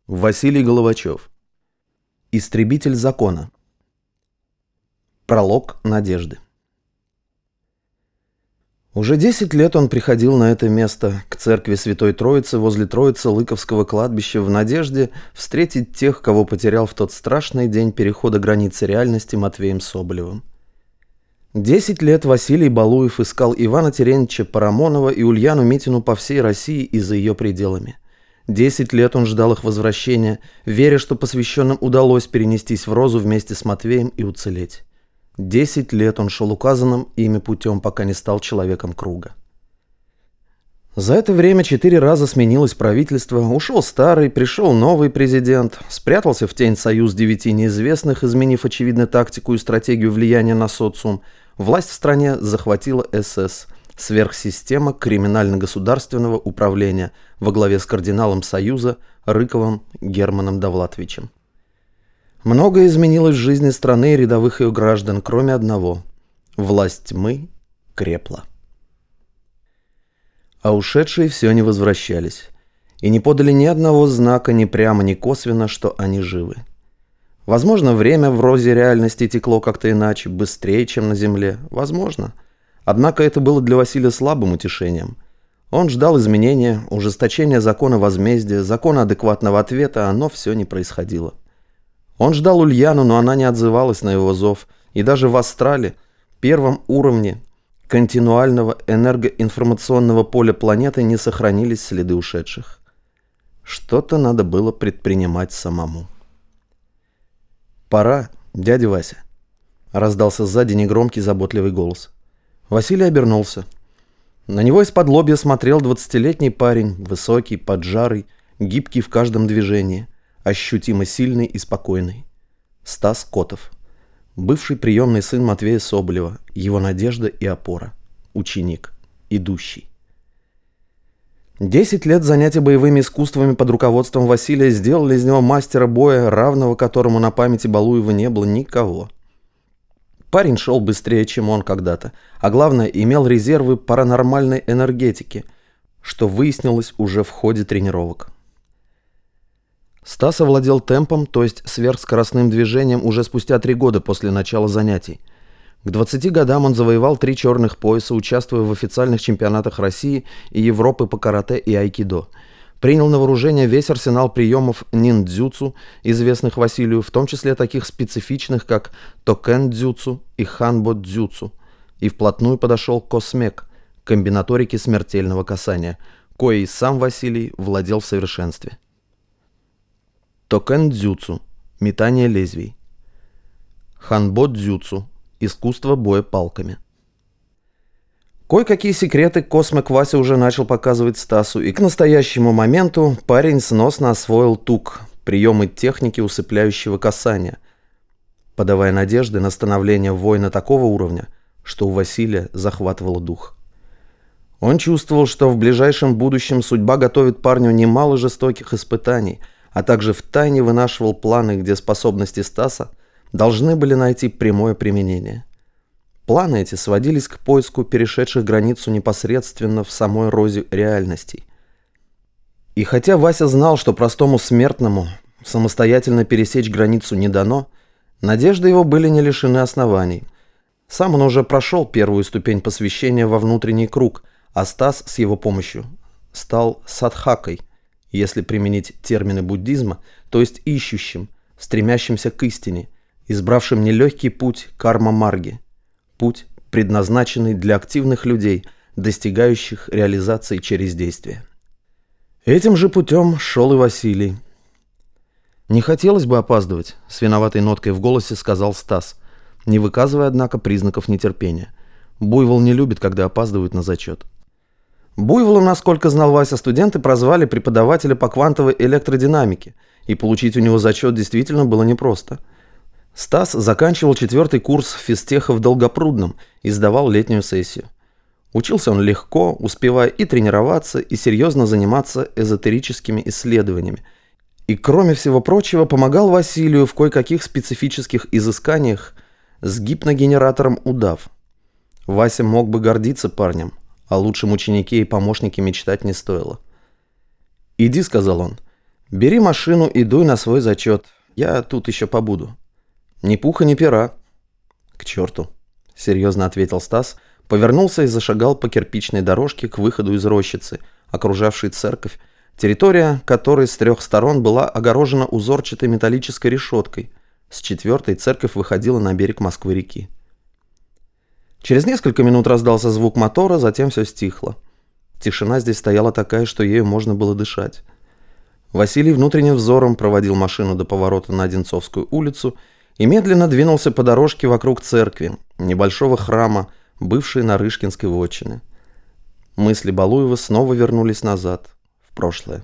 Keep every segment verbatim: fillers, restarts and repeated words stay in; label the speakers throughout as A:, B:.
A: Василий Головачев. Истребитель закона. Пролог надежды. Уже десять лет он приходил на это место, к церкви Святой Троицы возле Троицы-Лыковского кладбища, в надежде встретить тех, кого потерял в тот страшный день перехода границы реальности Матвеем Соболевым. Десять лет Василий Балуев искал Ивана Терентьевича Парамонова и Ульяну Митину по всей России и за ее пределами. Десять лет он ждал их возвращения, веря, что посвященным удалось перенестись в Розу вместе с Матвеем и уцелеть. Десять лет он шел указанным ими путем, пока не стал человеком круга. За это время четыре раза сменилось правительство, ушел старый, пришел новый президент, спрятался в тень союз девяти неизвестных, изменив очевидно тактику и стратегию влияния на социум. Власть в стране захватила эс эс. Сверхсистема криминально-государственного управления во главе с кардиналом Союза Рыковым Германом Довлатовичем. Многое изменилось в жизни страны и рядовых ее граждан, кроме одного – власть тьмы крепла. А ушедшие все не возвращались и не подали ни одного знака ни прямо, ни косвенно, что они живы. Возможно, время в Розе реальности текло как-то иначе, быстрее, чем на Земле. Возможно. Однако это было для Василия слабым утешением. Он ждал изменения, ужесточения закона возмездия, закона адекватного ответа, но все не происходило. Он ждал Ульяну, но она не отзывалась на его зов, и даже в астрале, первом уровне континуального энергоинформационного поля планеты, не сохранились следы ушедших. Что-то надо было предпринимать самому. «Пора, дядя Вася», — раздался сзади негромкий заботливый голос. Василий обернулся. На него из-под лобья смотрел двадцатилетний парень, высокий, поджарый, гибкий в каждом движении, ощутимо сильный и спокойный. Стас Котов, бывший приемный сын Матвея Соболева, его надежда и опора, ученик, идущий. Десять лет занятия боевыми искусствами под руководством Василия сделали из него мастера боя, равного которому на памяти Балуева не было никого. Парень шел быстрее, чем он когда-то, а главное, имел резервы паранормальной энергетики, что выяснилось уже в ходе тренировок. Стас овладел темпом, то есть сверхскоростным движением, уже спустя три года после начала занятий. К двадцати годам он завоевал три черных пояса, участвуя в официальных чемпионатах России и Европы по карате и айкидо. Принял на вооружение весь арсенал приемов ниндзюцу, известных Василию, в том числе таких специфичных, как токен-дзюцу и ханбо-дзюцу, и вплотную подошел к космек, комбинаторике смертельного касания, коей сам Василий владел в совершенстве. Токен-дзюцу – метание лезвий. Ханбо-дзюцу – искусство боя палками. Кое-какие секреты Космек Вася уже начал показывать Стасу, и к настоящему моменту парень сносно освоил тук, приемы техники усыпляющего касания, подавая надежды на становление воина такого уровня, что у Василия захватывало дух. Он чувствовал, что в ближайшем будущем судьба готовит парню немало жестоких испытаний, а также втайне вынашивал планы, где способности Стаса должны были найти прямое применение. Планы эти сводились к поиску перешедших границу непосредственно в самой Розе реальностей. И хотя Вася знал, что простому смертному самостоятельно пересечь границу не дано, надежды его были не лишены оснований. Сам он уже прошел первую ступень посвящения во внутренний круг, а Стас с его помощью стал садхакой, если применить термины буддизма, то есть ищущим, стремящимся к истине, избравшим нелегкий путь карма-марги. Путь, предназначенный для активных людей, достигающих реализации через действие. Этим же путем шел и Василий. «Не хотелось бы опаздывать», — с виноватой ноткой в голосе сказал Стас, не выказывая, однако, признаков нетерпения. Буйвол не любит, когда опаздывают на зачет. Буйволом, насколько знал Вася, студенты прозвали преподавателя по квантовой электродинамике, и получить у него зачет действительно было непросто. Стас заканчивал четвертый курс физтеха в Долгопрудном и сдавал летнюю сессию. Учился он легко, успевая и тренироваться, и серьезно заниматься эзотерическими исследованиями. И, кроме всего прочего, помогал Василию в кое-каких специфических изысканиях с гипногенератором удав. Вася мог бы гордиться парнем, о лучшем ученике и помощнике мечтать не стоило. «Иди», — сказал он, Бери машину и дуй на свой зачет. Я тут еще побуду. Ни пуха, ни пера. К черту, серьезно ответил Стас, повернулся и зашагал по кирпичной дорожке к выходу из рощицы, окружавшей церковь, территория которой с трех сторон была огорожена узорчатой металлической решеткой. С четвертой церковь выходила на берег Москвы-реки. Через несколько минут раздался звук мотора, затем все стихло. Тишина здесь стояла такая, что ею можно было дышать. Василий внутренним взором проводил машину до поворота на Одинцовскую улицу и медленно двинулся по дорожке вокруг церкви, небольшого храма, бывшей Нарышкинской вотчины. Мысли Балуева снова вернулись назад, в прошлое.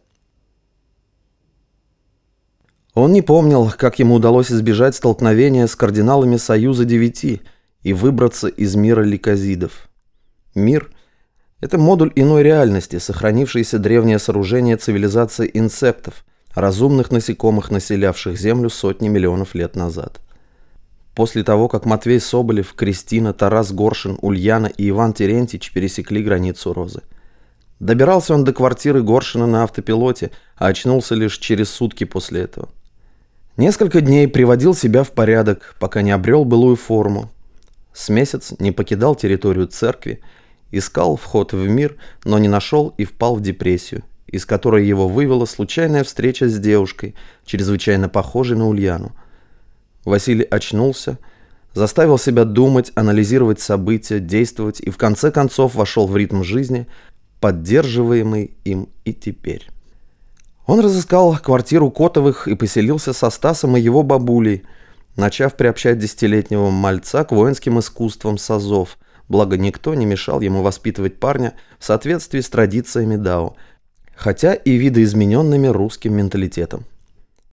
A: Он не помнил, как ему удалось избежать столкновения с кардиналами Союза Девяти и выбраться из мира ликозидов. Мир — это модуль иной реальности, сохранившееся древнее сооружение цивилизации инсектов, разумных насекомых, населявших Землю сотни миллионов лет назад. После того, как Матвей Соболев, Кристина, Тарас Горшин, Ульяна и Иван Терентьич пересекли границу Розы. Добирался он до квартиры Горшина на автопилоте, а очнулся лишь через сутки после этого. Несколько дней приводил себя в порядок, пока не обрел былую форму. С месяц не покидал территорию церкви, искал вход в мир, но не нашел и впал в депрессию, из которой его вывела случайная встреча с девушкой, чрезвычайно похожей на Ульяну. Василий очнулся, заставил себя думать, анализировать события, действовать и в конце концов вошел в ритм жизни, поддерживаемый им и теперь. Он разыскал квартиру Котовых и поселился со Стасом и его бабулей, начав приобщать десятилетнего мальца к воинским искусствам с азов, благо никто не мешал ему воспитывать парня в соответствии с традициями дао, хотя и видоизмененными русским менталитетом.